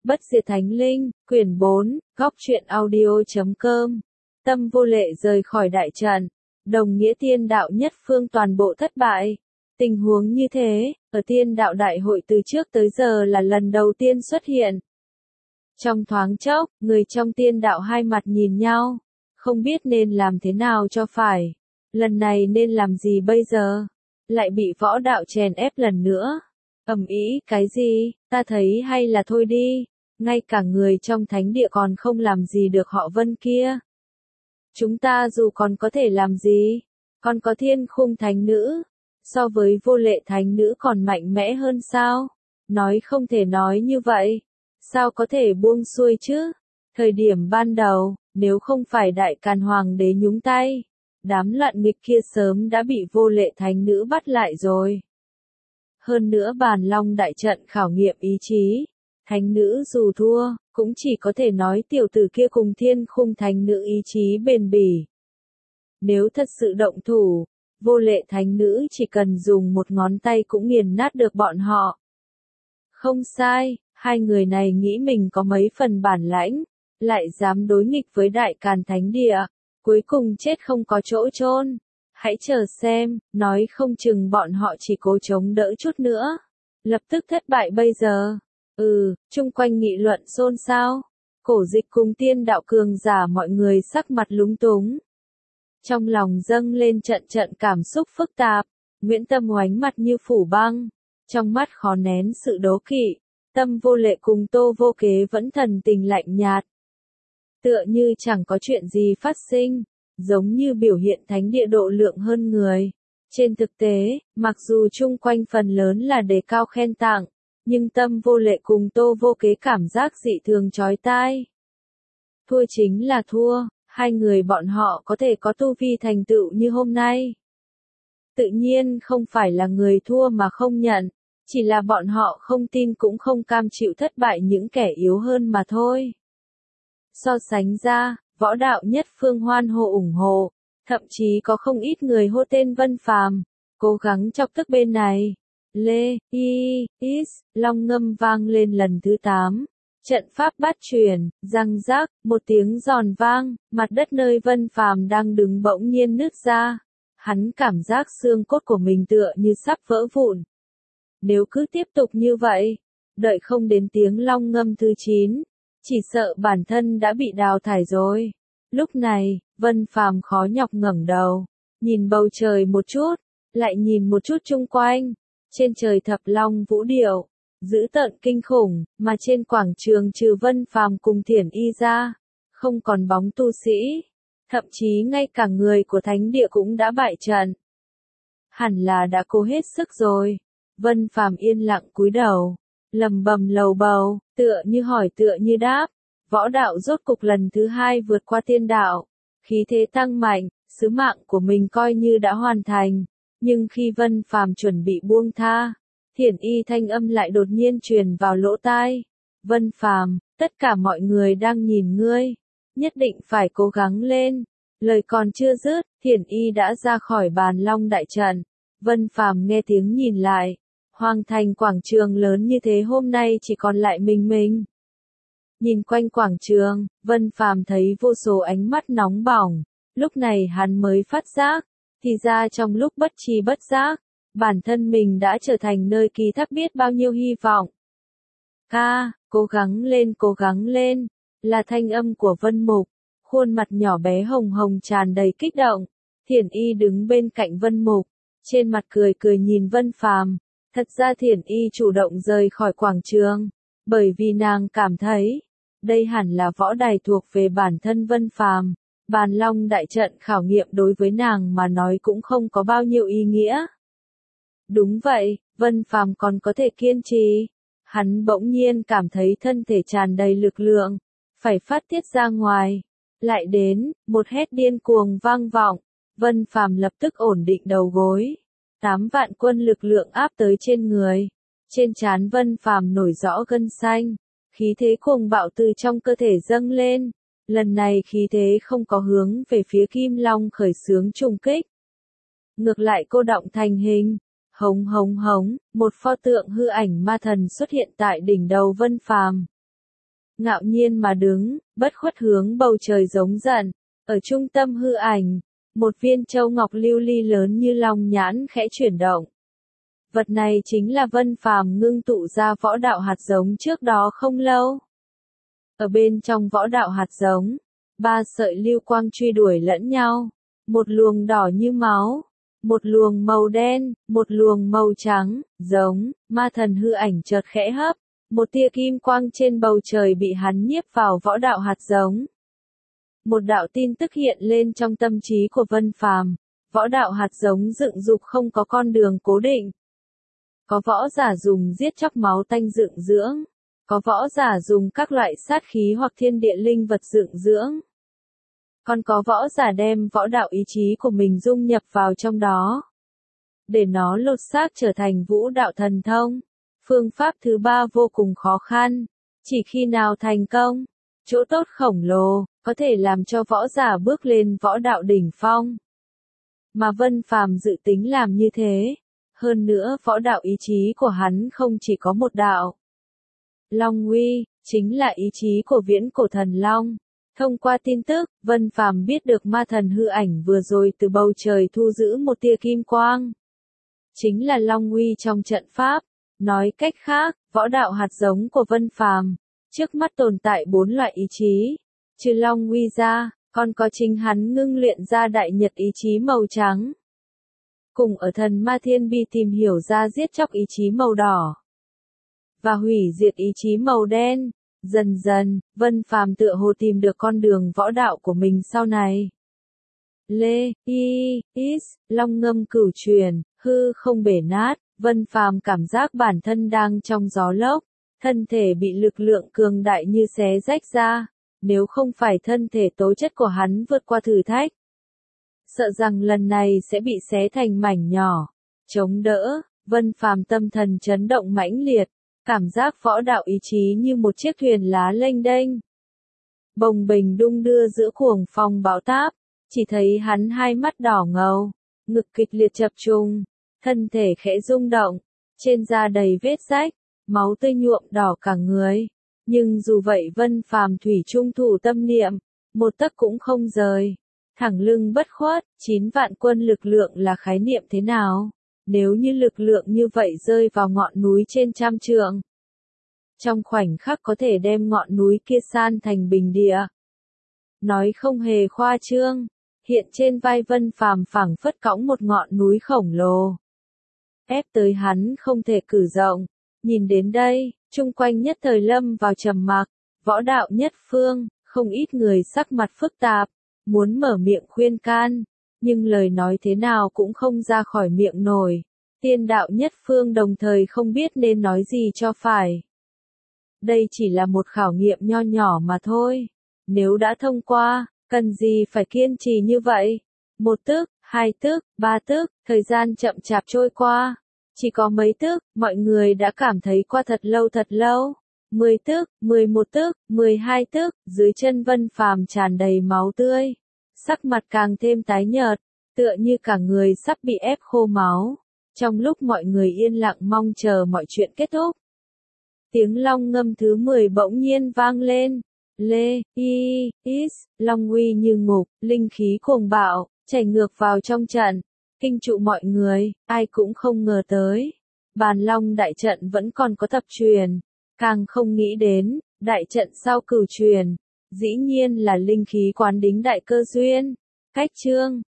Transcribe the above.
Bất diệt thánh linh, quyển 4, góc truyện audio.com. Tâm vô lệ rời khỏi đại trận, đồng nghĩa tiên đạo nhất phương toàn bộ thất bại. Tình huống như thế, ở tiên đạo đại hội từ trước tới giờ là lần đầu tiên xuất hiện. Trong thoáng chốc, người trong tiên đạo hai mặt nhìn nhau, không biết nên làm thế nào cho phải. Lần này nên làm gì bây giờ? Lại bị võ đạo chèn ép lần nữa. Ầm ĩ cái gì, ta thấy hay là thôi đi. Ngay cả người trong thánh địa còn không làm gì được họ Vân kia. Chúng ta dù còn có thể làm gì, còn có thiên khung thánh nữ, so với vô lệ thánh nữ còn mạnh mẽ hơn sao? Nói không thể nói như vậy, sao có thể buông xuôi chứ? Thời điểm ban đầu, nếu không phải đại càn hoàng đế nhúng tay, đám loạn nghịch kia sớm đã bị vô lệ thánh nữ bắt lại rồi. Hơn nữa bàn long đại trận khảo nghiệm ý chí, thánh nữ dù thua, cũng chỉ có thể nói tiểu tử kia cùng thiên khung thánh nữ ý chí bền bỉ. Nếu thật sự động thủ, vô lệ thánh nữ chỉ cần dùng một ngón tay cũng nghiền nát được bọn họ. Không sai, hai người này nghĩ mình có mấy phần bản lãnh, lại dám đối nghịch với đại càn thánh địa, cuối cùng chết không có chỗ chôn. Hãy chờ xem, nói không chừng bọn họ chỉ cố chống đỡ chút nữa, lập tức thất bại bây giờ. Chung quanh nghị luận xôn xao, cổ dịch cùng tiên đạo cường giả mọi người sắc mặt lúng túng. Trong lòng dâng lên trận trận cảm xúc phức tạp, Nguyễn Tâm oánh mặt như phủ băng, trong mắt khó nén sự đố kỵ, Tâm vô lệ cùng Tô vô kế vẫn thần tình lạnh nhạt. Tựa như chẳng có chuyện gì phát sinh, giống như biểu hiện thánh địa độ lượng hơn người. Trên thực tế, mặc dù chung quanh phần lớn là đề cao khen tặng, nhưng Tâm vô lệ cùng Tô vô kế cảm giác dị thường chói tai. Thua chính là thua, hai người bọn họ có thể có tu vi thành tựu như hôm nay. Tự nhiên không phải là người thua mà không nhận, chỉ là bọn họ không tin cũng không cam chịu thất bại những kẻ yếu hơn mà thôi. So sánh ra, võ đạo nhất phương hoan hô ủng hộ, thậm chí có không ít người hô tên Vân Phàm, cố gắng chọc tức bên này. Lê, long ngâm vang lên lần thứ 8. Trận pháp bát truyền, răng rác, một tiếng giòn vang, mặt đất nơi Vân Phàm đang đứng bỗng nhiên nứt ra. Hắn cảm giác xương cốt của mình tựa như sắp vỡ vụn. Nếu cứ tiếp tục như vậy, đợi không đến tiếng long ngâm thứ 9, chỉ sợ bản thân đã bị đào thải rồi. Lúc này, Vân Phàm khó nhọc ngẩng đầu, nhìn bầu trời một chút, lại nhìn một chút chung quanh. Trên trời thập long vũ điệu, dữ tợn kinh khủng, mà trên quảng trường trừ Vân Phàm cùng Thiển Y ra, không còn bóng tu sĩ, thậm chí ngay cả người của thánh địa cũng đã bại trận. Hẳn là đã cố hết sức rồi. Vân Phàm yên lặng cúi đầu, lầm bầm lầu bầu, tựa như hỏi tựa như đáp. Võ đạo rốt cục lần thứ 2 vượt qua tiên đạo, khí thế tăng mạnh, sứ mạng của mình coi như đã hoàn thành. Nhưng khi Vân Phàm chuẩn bị buông tha, Thiển Y thanh âm lại đột nhiên truyền vào lỗ tai. Vân Phàm, tất cả mọi người đang nhìn ngươi, nhất định phải cố gắng lên. Lời còn chưa dứt, Thiển Y đã ra khỏi bàn long đại trận. Vân Phàm nghe tiếng nhìn lại, hoàng thành quảng trường lớn như thế hôm nay chỉ còn lại mình. Nhìn quanh quảng trường, Vân Phàm thấy vô số ánh mắt nóng bỏng, lúc này hắn mới phát giác, thì ra trong lúc bất tri bất giác, bản thân mình đã trở thành nơi ký thác biết bao nhiêu hy vọng. Cố gắng lên, là thanh âm của Vân Mục, khuôn mặt nhỏ bé hồng hồng tràn đầy kích động. Thiển Y đứng bên cạnh Vân Mục, trên mặt cười cười nhìn Vân Phàm. Thật ra Thiển Y chủ động rời khỏi quảng trường, bởi vì nàng cảm thấy, đây hẳn là võ đài thuộc về bản thân Vân Phàm. Bàn long đại trận khảo nghiệm đối với nàng mà nói cũng không có bao nhiêu ý nghĩa. Đúng vậy, Vân Phàm còn có thể kiên trì. Hắn bỗng nhiên cảm thấy thân thể tràn đầy lực lượng, phải phát tiết ra ngoài. Lại đến, một hét điên cuồng vang vọng, Vân Phàm lập tức ổn định đầu gối. 8 vạn quân lực lượng áp tới trên người. Trên trán Vân Phàm nổi rõ gân xanh, khí thế cuồng bạo từ trong cơ thể dâng lên. Lần này khí thế không có hướng về phía Kim Long khởi xướng trùng kích. Ngược lại cô động thành hình. Hống, một pho tượng hư ảnh ma thần xuất hiện tại đỉnh đầu Vân Phàm. ngạo nhiên mà đứng, bất khuất hướng bầu trời giống giận. Ở trung tâm hư ảnh, một viên châu ngọc lưu ly lớn như long nhãn khẽ chuyển động. Vật này chính là Vân Phàm ngưng tụ ra võ đạo hạt giống trước đó không lâu. Ở bên trong võ đạo hạt giống, 3 sợi lưu quang truy đuổi lẫn nhau, một luồng đỏ như máu, một luồng màu đen, một luồng màu trắng, giống, ma thần hư ảnh chợt khẽ hấp, một tia kim quang trên bầu trời bị hắn nhiếp vào võ đạo hạt giống. Một đạo tin tức hiện lên trong tâm trí của Vân Phàm, võ đạo hạt giống dựng dục không có con đường cố định. Có võ giả dùng giết chóc máu tanh dựng dưỡng, có võ giả dùng các loại sát khí hoặc thiên địa linh vật dựng dưỡng. Còn có võ giả đem võ đạo ý chí của mình dung nhập vào trong đó, để nó lột xác trở thành vũ đạo thần thông. Phương pháp thứ 3 vô cùng khó khăn, chỉ khi nào thành công, chỗ tốt khổng lồ, có thể làm cho võ giả bước lên võ đạo đỉnh phong. Mà Vân Phàm dự tính làm như thế. Hơn nữa võ đạo ý chí của hắn không chỉ có một đạo. Long uy, chính là ý chí của viễn cổ thần Long. Thông qua tin tức, Vân Phàm biết được ma thần hư ảnh vừa rồi từ bầu trời thu giữ một tia kim quang. Chính là Long uy trong trận pháp. Nói cách khác, võ đạo hạt giống của Vân Phàm, trước mắt tồn tại 4 loại ý chí. Trừ Long uy ra, còn có chính hắn ngưng luyện ra đại nhật ý chí màu trắng. Cùng ở thần ma thiên bi tìm hiểu ra giết chóc ý chí màu đỏ. Và hủy diệt ý chí màu đen. Dần dần, Vân Phàm tựa hồ tìm được con đường võ đạo của mình sau này. Lê, Y, Is, long ngâm cửu truyền, hư không bể nát, Vân Phàm cảm giác bản thân đang trong gió lốc, thân thể bị lực lượng cường đại như xé rách ra, nếu không phải thân thể tố chất của hắn vượt qua thử thách. Sợ rằng lần này sẽ bị xé thành mảnh nhỏ. Chống đỡ, Vân Phàm tâm thần chấn động mãnh liệt, cảm giác võ đạo ý chí như một chiếc thuyền lá lênh đênh. Bồng bềnh đung đưa giữa cuồng phong bão táp, chỉ thấy hắn hai mắt đỏ ngầu, ngực kịch liệt chập trùng, thân thể khẽ rung động, trên da đầy vết rách, máu tươi nhuộm đỏ cả người. Nhưng dù vậy Vân Phàm thủy chung thủ tâm niệm, một tấc cũng không rời. Thẳng lưng bất khuất, 9 vạn quân lực lượng là khái niệm thế nào? Nếu như lực lượng như vậy rơi vào ngọn núi trên 100 trượng, trong khoảnh khắc có thể đem ngọn núi kia san thành bình địa. Nói không hề khoa trương, hiện trên vai Vân Phàm phảng phất cõng một ngọn núi khổng lồ. Ép tới hắn không thể cử động. Nhìn đến đây, chung quanh nhất thời lâm vào trầm mặc, võ đạo nhất phương, không ít người sắc mặt phức tạp, muốn mở miệng khuyên can, nhưng lời nói thế nào cũng không ra khỏi miệng nổi. Tiên đạo nhất phương đồng thời không biết nên nói gì cho phải. Đây chỉ là một khảo nghiệm nho nhỏ mà thôi. Nếu đã thông qua, cần gì phải kiên trì như vậy? 1 tức, 2 tức, 3 tức, thời gian chậm chạp trôi qua. Chỉ có mấy tức, mọi người đã cảm thấy qua thật lâu. 10 tức, 11 tức, 12 tức, dưới chân Vân Phàm tràn đầy máu tươi. Sắc mặt càng thêm tái nhợt, tựa như cả người sắp bị ép khô máu. Trong lúc mọi người yên lặng mong chờ mọi chuyện kết thúc, tiếng long ngâm thứ 10 bỗng nhiên vang lên. Lê, Y, Is, long uy như ngục, linh khí cuồng bạo, chảy ngược vào trong trận, kinh trụ mọi người, ai cũng không ngờ tới. Bàn long đại trận vẫn còn có thập truyền, càng không nghĩ đến, đại trận sau cửu truyền, dĩ nhiên là linh khí quán đính đại cơ duyên. Cách chương